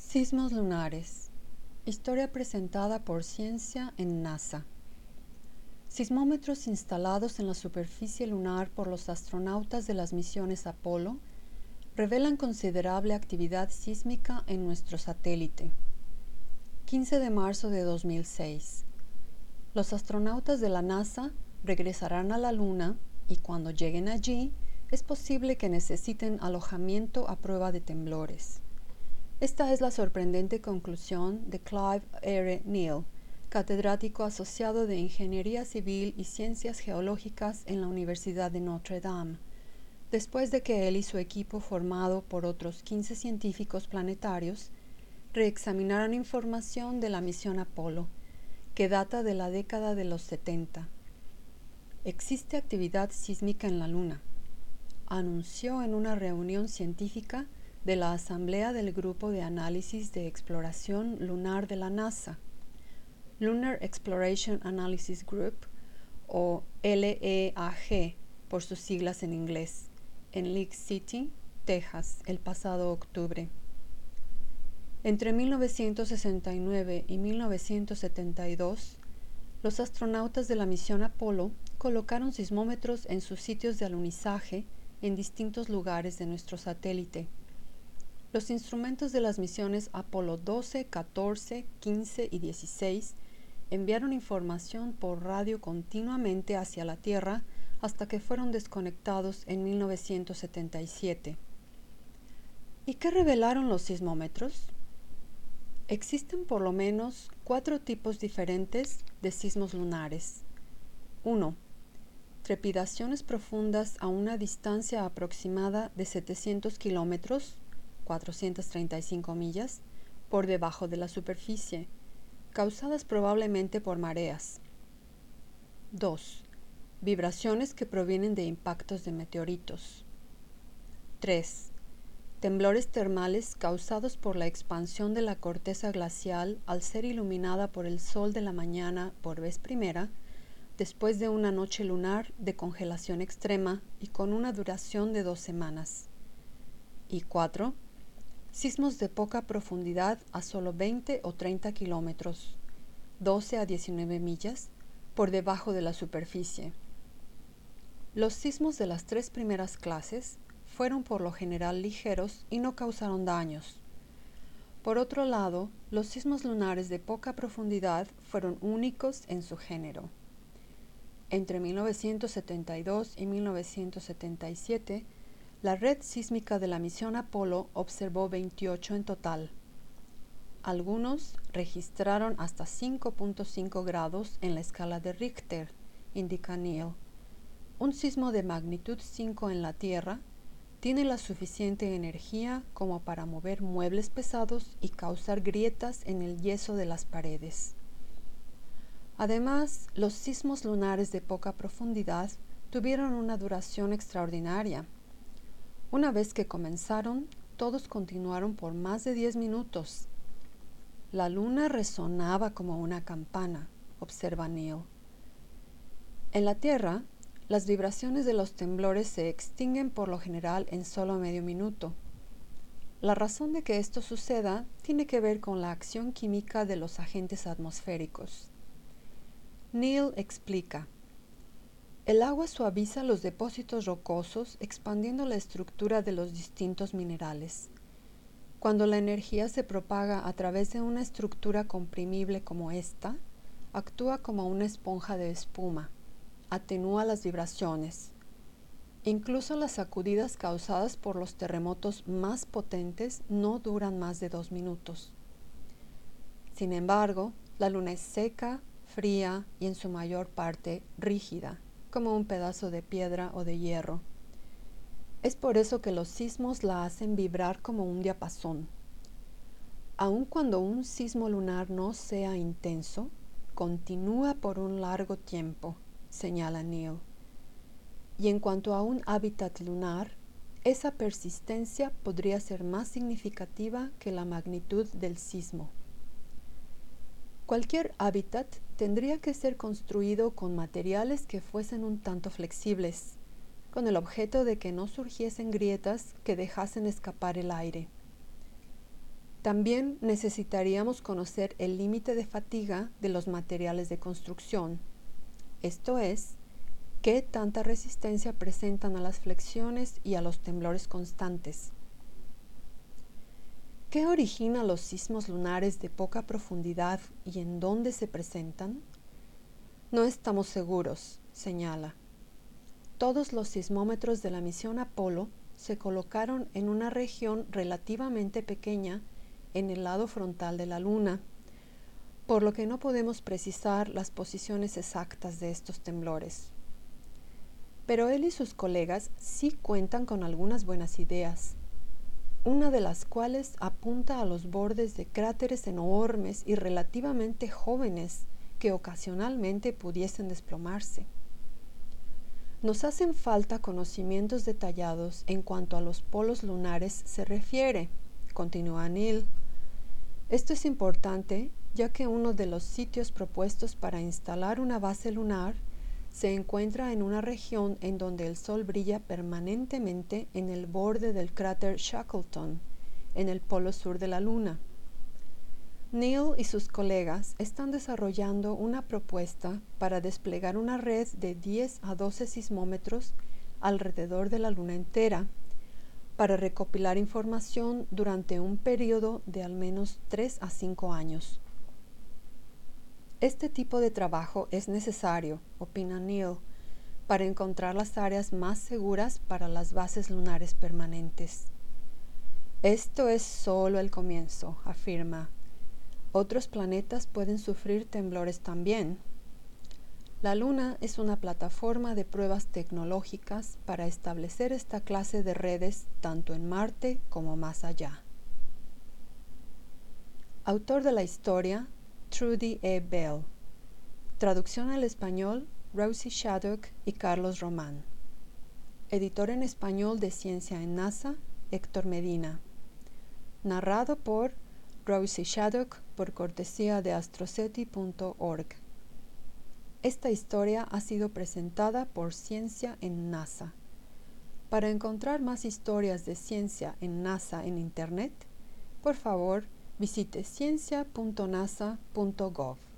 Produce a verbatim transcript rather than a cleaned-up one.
Sismos lunares. Historia presentada por Ciencia en NASA. Sismómetros instalados en la superficie lunar por los astronautas de las misiones Apolo revelan considerable actividad sísmica en nuestro satélite. quince de marzo de dos mil seis. Los astronautas de la NASA regresarán a la Luna y cuando lleguen allí es posible que necesiten alojamiento a prueba de temblores. Esta es la sorprendente conclusión de Clive R. Neal, catedrático asociado de Ingeniería Civil y Ciencias Geológicas en la Universidad de Notre Dame, después de que él y su equipo, formado por otros quince científicos planetarios, reexaminaran información de la misión Apolo, que data de la década de los setenta. Existe actividad sísmica en la Luna, anunció en una reunión científica de la Asamblea del Grupo de Análisis de Exploración Lunar de la NASA, Lunar Exploration Analysis Group, o L E A G por sus siglas en inglés, en League City, Texas, el pasado octubre. Entre mil novecientos sesenta y nueve y mil novecientos setenta y dos, los astronautas de la misión Apolo colocaron sismómetros en sus sitios de alunizaje en distintos lugares de nuestro satélite. Los instrumentos de las misiones Apolo doce, catorce, quince y dieciséis enviaron información por radio continuamente hacia la Tierra hasta que fueron desconectados en mil novecientos setenta y siete. ¿Y qué revelaron los sismómetros? Existen por lo menos cuatro tipos diferentes de sismos lunares. uno. Trepidaciones profundas a una distancia aproximada de setecientos kilómetros, cuatrocientas treinta y cinco millas, por debajo de la superficie, causadas probablemente por mareas. dos. Vibraciones que provienen de impactos de meteoritos. tres. Temblores termales causados por la expansión de la corteza glacial al ser iluminada por el sol de la mañana por vez primera, después de una noche lunar de congelación extrema y con una duración de dos semanas. Y cuatro. Sismos de poca profundidad a solo veinte o treinta kilómetros, doce a diecinueve millas, por debajo de la superficie. Los sismos de las tres primeras clases fueron por lo general ligeros y no causaron daños. Por otro lado, los sismos lunares de poca profundidad fueron únicos en su género. Entre mil novecientos setenta y dos y mil novecientos setenta y siete, la red sísmica de la misión Apolo observó veintiocho en total. Algunos registraron hasta cinco punto cinco grados en la escala de Richter, indica Neal. Un sismo de magnitud cinco en la Tierra tiene la suficiente energía como para mover muebles pesados y causar grietas en el yeso de las paredes. Además, los sismos lunares de poca profundidad tuvieron una duración extraordinaria. Una vez que comenzaron, todos continuaron por más de diez minutos. La luna resonaba como una campana, observa Neal. En la Tierra, las vibraciones de los temblores se extinguen por lo general en solo medio minuto. La razón de que esto suceda tiene que ver con la acción química de los agentes atmosféricos. Neal explica: el agua suaviza los depósitos rocosos expandiendo la estructura de los distintos minerales. Cuando la energía se propaga a través de una estructura comprimible como esta, actúa como una esponja de espuma, atenúa las vibraciones. Incluso las sacudidas causadas por los terremotos más potentes no duran más de dos minutos. Sin embargo, la luna es seca, fría y en su mayor parte rígida, como un pedazo de piedra o de hierro. Es por eso que los sismos la hacen vibrar como un diapasón. Aun cuando un sismo lunar no sea intenso, continúa por un largo tiempo, señala Neal. Y en cuanto a un hábitat lunar, esa persistencia podría ser más significativa que la magnitud del sismo. Cualquier hábitat tendría que ser construido con materiales que fuesen un tanto flexibles, con el objeto de que no surgiesen grietas que dejasen escapar el aire. También necesitaríamos conocer el límite de fatiga de los materiales de construcción, esto es, qué tanta resistencia presentan a las flexiones y a los temblores constantes. ¿Qué origina los sismos lunares de poca profundidad y en dónde se presentan? No estamos seguros, señala. Todos los sismómetros de la misión Apolo se colocaron en una región relativamente pequeña en el lado frontal de la Luna, por lo que no podemos precisar las posiciones exactas de estos temblores. Pero él y sus colegas sí cuentan con algunas buenas ideas, una de las cuales apunta a los bordes de cráteres enormes y relativamente jóvenes que ocasionalmente pudiesen desplomarse. Nos hacen falta conocimientos detallados en cuanto a los polos lunares se refiere, continúa Neil. Esto es importante ya que uno de los sitios propuestos para instalar una base lunar se encuentra en una región en donde el Sol brilla permanentemente en el borde del cráter Shackleton, en el polo sur de la Luna. Neil y sus colegas están desarrollando una propuesta para desplegar una red de diez a doce sismómetros alrededor de la Luna entera, para recopilar información durante un periodo de al menos tres a cinco años. Este tipo de trabajo es necesario, opina Neil, para encontrar las áreas más seguras para las bases lunares permanentes. Esto es solo el comienzo, afirma. Otros planetas pueden sufrir temblores también. La Luna es una plataforma de pruebas tecnológicas para establecer esta clase de redes tanto en Marte como más allá. Autor de la historia, Trudy E. Bell. Traducción al español, Rosie Shaddock y Carlos Román. Editor en español de Ciencia en NASA, Héctor Medina. Narrado por Rosie Shaddock por cortesía de astroceti punto org. Esta historia ha sido presentada por Ciencia en NASA. Para encontrar más historias de ciencia en NASA en Internet, por favor, visite ciencia punto nasa punto gov.